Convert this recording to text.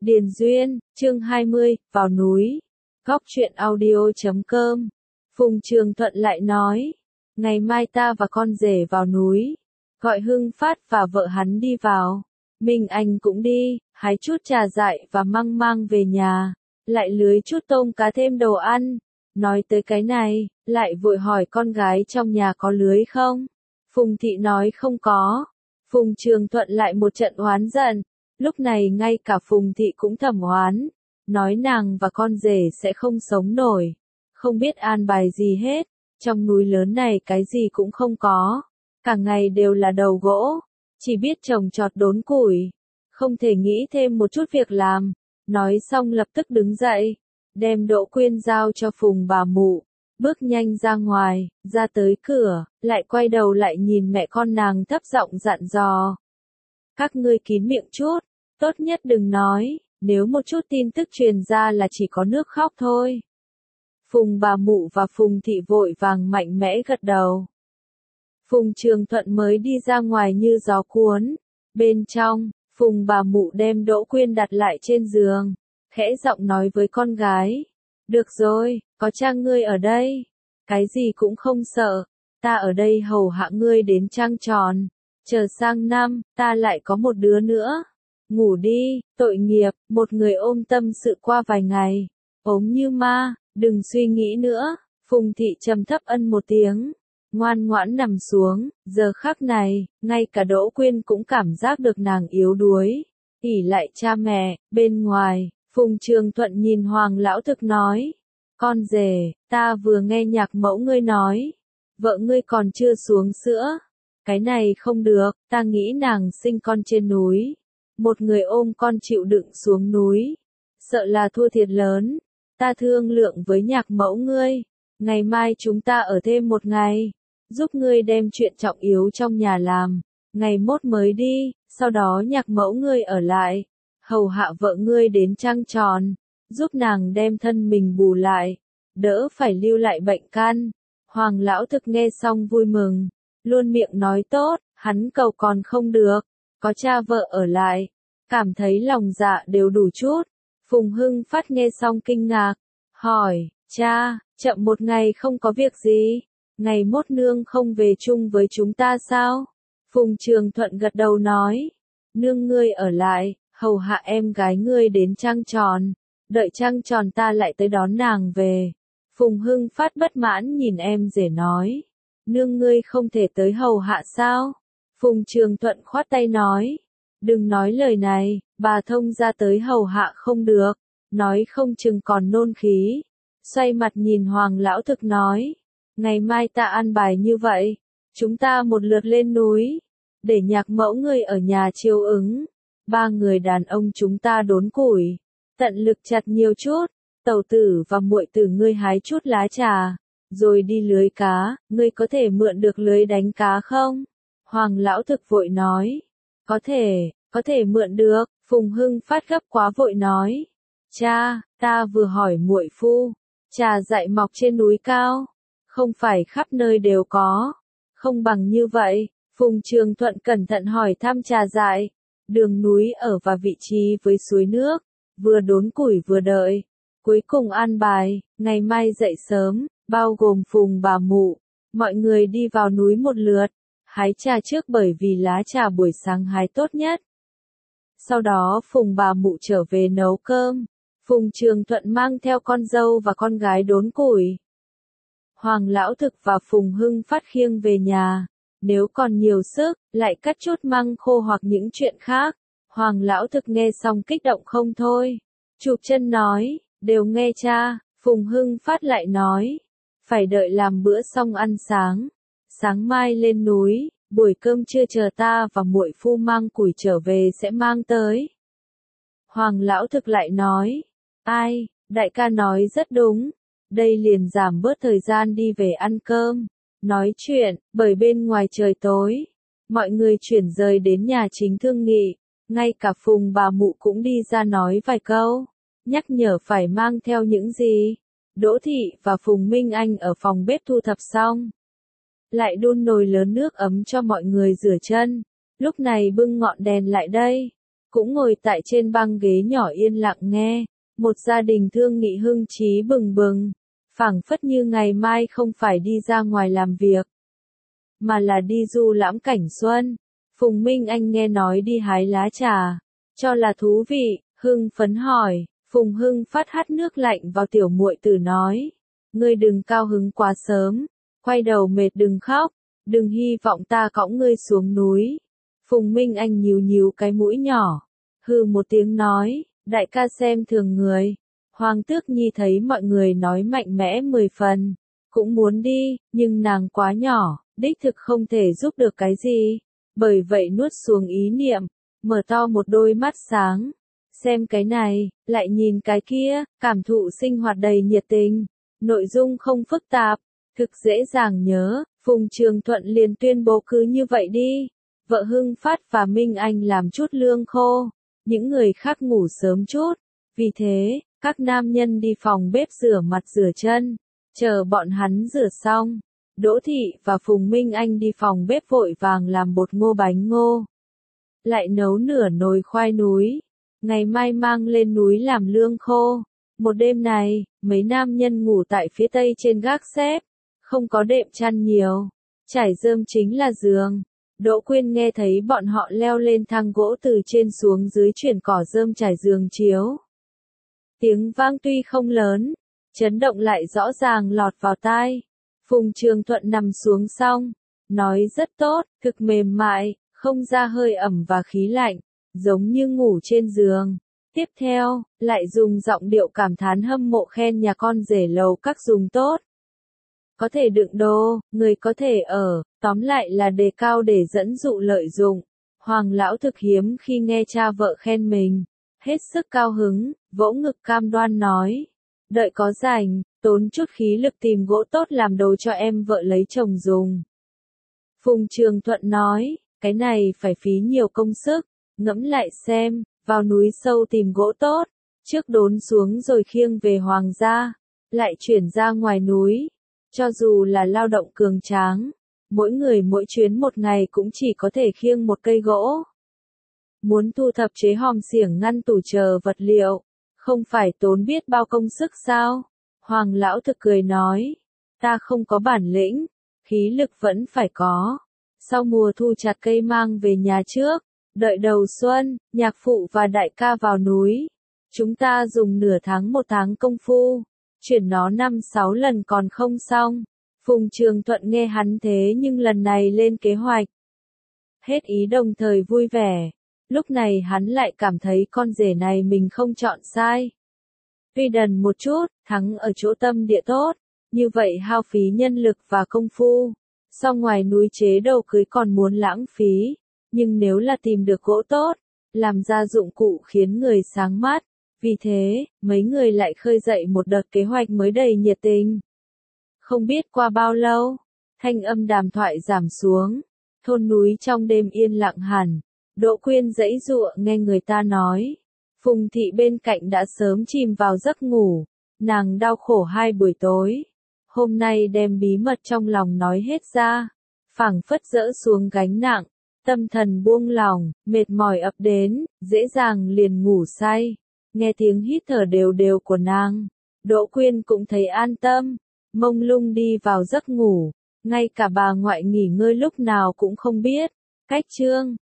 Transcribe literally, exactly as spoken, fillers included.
Điền Duyên, chương hai mươi, vào núi. Góc truyện audio chấm com. Phùng Trường Thuận lại nói, ngày mai ta và con rể vào núi, gọi Hưng Phát và vợ hắn đi vào. Minh Anh cũng đi, hái chút trà dại và măng mang về nhà, lại lưới chút tôm cá thêm đồ ăn. Nói tới cái này, lại vội hỏi con gái trong nhà có lưới không? Phùng Thị nói không có. Phùng Trường Thuận lại một trận oán giận. Lúc này ngay cả Phùng Thị cũng thầm oán, nói nàng và con rể sẽ không sống nổi, không biết an bài gì hết, trong núi lớn này cái gì cũng không có, cả ngày đều là đầu gỗ, chỉ biết trồng trọt đốn củi, không thể nghĩ thêm một chút việc làm. Nói xong lập tức đứng dậy, đem Đỗ Quyên giao cho Phùng bà mụ, bước nhanh ra ngoài, ra tới cửa, lại quay đầu lại nhìn mẹ con nàng thấp giọng dặn dò. Các ngươi kín miệng chút, tốt nhất đừng nói, nếu một chút tin tức truyền ra là chỉ có nước khóc thôi. Phùng bà mụ và Phùng Thị vội vàng mạnh mẽ gật đầu. Phùng Trường Thuận mới đi ra ngoài như gió cuốn. Bên trong, Phùng bà mụ đem Đỗ Quyên đặt lại trên giường, khẽ giọng nói với con gái. Được rồi, có cha ngươi ở đây, cái gì cũng không sợ, ta ở đây hầu hạ ngươi đến trăng tròn, chờ sang năm, ta lại có một đứa nữa. Ngủ đi, tội nghiệp, một người ôm tâm sự qua vài ngày, ốm như ma, đừng suy nghĩ nữa. Phùng Thị trầm thấp ân một tiếng, ngoan ngoãn nằm xuống. Giờ khắc này, ngay cả Đỗ Quyên cũng cảm giác được nàng yếu đuối, ỷ lại cha mẹ. Bên ngoài, Phùng Trường Thuận nhìn Hoàng Lão Thực nói, con rể, ta vừa nghe nhạc mẫu ngươi nói, vợ ngươi còn chưa xuống sữa, cái này không được, ta nghĩ nàng sinh con trên núi. Một người ôm con chịu đựng xuống núi, sợ là thua thiệt lớn. Ta thương lượng với nhạc mẫu ngươi, ngày mai chúng ta ở thêm một ngày, giúp ngươi đem chuyện trọng yếu trong nhà làm, ngày mốt mới đi, sau đó nhạc mẫu ngươi ở lại, hầu hạ vợ ngươi đến trăng tròn, giúp nàng đem thân mình bù lại, đỡ phải lưu lại bệnh căn. Hoàng Lão Thực nghe xong vui mừng, luôn miệng nói tốt, hắn cầu còn không được. Có cha vợ ở lại, cảm thấy lòng dạ đều đủ chút. Phùng Hưng Phát nghe xong kinh ngạc, hỏi, cha, chậm một ngày không có việc gì, ngày mốt nương không về chung với chúng ta sao? Phùng Trường Thuận gật đầu nói, nương ngươi ở lại, hầu hạ em gái ngươi đến trăng tròn, đợi trăng tròn ta lại tới đón nàng về. Phùng Hưng Phát bất mãn nhìn em rể nói, nương ngươi không thể tới hầu hạ sao? Phùng Trường Thuận khoát tay nói, đừng nói lời này, bà thông ra tới hầu hạ không được, nói không chừng còn nôn khí. Xoay mặt nhìn Hoàng Lão Thực nói, ngày mai ta ăn bài như vậy, chúng ta một lượt lên núi, để nhạc mẫu ngươi ở nhà chiêu ứng, ba người đàn ông chúng ta đốn củi, tận lực chặt nhiều chút, tẩu tử và muội tử ngươi hái chút lá trà, rồi đi lưới cá, ngươi có thể mượn được lưới đánh cá không? Hoàng Lão Thực vội nói, có thể, có thể mượn được. Phùng Hưng Phát gấp quá vội nói, cha, ta vừa hỏi muội phu, trà dại mọc trên núi cao, không phải khắp nơi đều có, không bằng như vậy. Phùng Trường Thuận cẩn thận hỏi thăm trà dại, đường núi ở và vị trí với suối nước, vừa đốn củi vừa đợi, cuối cùng an bài, ngày mai dậy sớm, bao gồm Phùng bà mụ, mọi người đi vào núi một lượt. Hái trà trước bởi vì lá trà buổi sáng hái tốt nhất. Sau đó Phùng bà mụ trở về nấu cơm. Phùng Trường Thuận mang theo con dâu và con gái đốn củi. Hoàng Lão Thực và Phùng Hưng Phát khiêng về nhà. Nếu còn nhiều sức, lại cắt chút măng khô hoặc những chuyện khác. Hoàng Lão Thực nghe xong kích động không thôi. Chụp chân nói, đều nghe cha. Phùng Hưng Phát lại nói, phải đợi làm bữa xong ăn sáng. Sáng mai lên núi, buổi cơm trưa chờ ta và muội phu mang củi trở về sẽ mang tới. Hoàng Lão Thực lại nói, ai, đại ca nói rất đúng, đây liền giảm bớt thời gian đi về ăn cơm, nói chuyện, bởi bên ngoài trời tối. Mọi người chuyển rời đến nhà chính thương nghị, ngay cả Phùng bà mụ cũng đi ra nói vài câu, nhắc nhở phải mang theo những gì. Đỗ Thị và Phùng Minh Anh ở phòng bếp thu thập xong, lại đun nồi lớn nước ấm cho mọi người rửa chân. Lúc này bưng ngọn đèn lại đây, cũng ngồi tại trên băng ghế nhỏ yên lặng nghe, một gia đình thương nghị hưng trí bừng bừng, phảng phất như ngày mai không phải đi ra ngoài làm việc, mà là đi du lãm cảnh xuân. Phùng Minh Anh nghe nói đi hái lá trà, cho là thú vị, hưng phấn hỏi, Phùng Hưng Phát hắt nước lạnh vào tiểu muội tử nói, ngươi đừng cao hứng quá sớm, quay đầu mệt đừng khóc, đừng hy vọng ta cõng ngươi xuống núi. Phùng Minh Anh nhíu nhíu cái mũi nhỏ, hừ một tiếng nói, đại ca xem thường người. Hoàng Tước Nhi thấy mọi người nói mạnh mẽ mười phần, cũng muốn đi, nhưng nàng quá nhỏ, đích thực không thể giúp được cái gì, bởi vậy nuốt xuống ý niệm, mở to một đôi mắt sáng, xem cái này, lại nhìn cái kia, cảm thụ sinh hoạt đầy nhiệt tình, nội dung không phức tạp, thực dễ dàng nhớ. Phùng Trường Thuận liền tuyên bố cứ như vậy đi, vợ Hưng Phát và Minh Anh làm chút lương khô, những người khác ngủ sớm chút, vì thế, các nam nhân đi phòng bếp rửa mặt rửa chân, chờ bọn hắn rửa xong, Đỗ Thị và Phùng Minh Anh đi phòng bếp vội vàng làm bột ngô bánh ngô, lại nấu nửa nồi khoai núi, ngày mai mang lên núi làm lương khô. Một đêm này, mấy nam nhân ngủ tại phía tây trên gác xếp, không có đệm chăn nhiều, trải rơm chính là giường. Đỗ Quyên nghe thấy bọn họ leo lên thang gỗ từ trên xuống dưới chuyển cỏ rơm trải giường chiếu. Tiếng vang tuy không lớn, chấn động lại rõ ràng lọt vào tai. Phùng Trường Thuận nằm xuống xong, nói rất tốt, thực mềm mại, không ra hơi ẩm và khí lạnh, giống như ngủ trên giường. Tiếp theo, lại dùng giọng điệu cảm thán hâm mộ khen nhà con rể lầu các dùng tốt. Có thể đựng đồ, người có thể ở, tóm lại là đề cao để dẫn dụ lợi dụng. Hoàng lão thực hiếm khi nghe cha vợ khen mình, hết sức cao hứng, vỗ ngực cam đoan nói. Đợi có rảnh, tốn chút khí lực tìm gỗ tốt làm đồ cho em vợ lấy chồng dùng. Phùng Trường Thuận nói, cái này phải phí nhiều công sức, ngẫm lại xem, vào núi sâu tìm gỗ tốt, trước đốn xuống rồi khiêng về Hoàng gia, lại chuyển ra ngoài núi. Cho dù là lao động cường tráng, mỗi người mỗi chuyến một ngày cũng chỉ có thể khiêng một cây gỗ. Muốn thu thập chế hòm xiểng ngăn tủ chờ vật liệu, không phải tốn biết bao công sức sao? Hoàng lão thực cười nói, ta không có bản lĩnh, khí lực vẫn phải có. Sau mùa thu chặt cây mang về nhà trước, đợi đầu xuân, nhạc phụ và đại ca vào núi. Chúng ta dùng nửa tháng một tháng công phu, chuyển nó năm sáu lần còn không xong. Phùng Trường Thuận nghe hắn thế nhưng lần này lên kế hoạch. Hết ý đồng thời vui vẻ. Lúc này hắn lại cảm thấy con rể này mình không chọn sai. Tuy đần một chút, thắng ở chỗ tâm địa tốt, như vậy hao phí nhân lực và công phu. Sau ngoài núi chế đầu cưới còn muốn lãng phí, nhưng nếu là tìm được gỗ tốt, làm ra dụng cụ khiến người sáng mắt. Vì thế, mấy người lại khơi dậy một đợt kế hoạch mới đầy nhiệt tình. Không biết qua bao lâu, thanh âm đàm thoại giảm xuống, thôn núi trong đêm yên lặng hẳn. Đỗ Quyên giãy giụa nghe người ta nói, Phùng Thị bên cạnh đã sớm chìm vào giấc ngủ, nàng đau khổ hai buổi tối, hôm nay đem bí mật trong lòng nói hết ra, phảng phất dỡ xuống gánh nặng, tâm thần buông lỏng, mệt mỏi ập đến, dễ dàng liền ngủ say. Nghe tiếng hít thở đều đều của nàng, Đỗ Quyên cũng thấy an tâm, mông lung đi vào giấc ngủ, ngay cả bà ngoại nghỉ ngơi lúc nào cũng không biết. Cách chương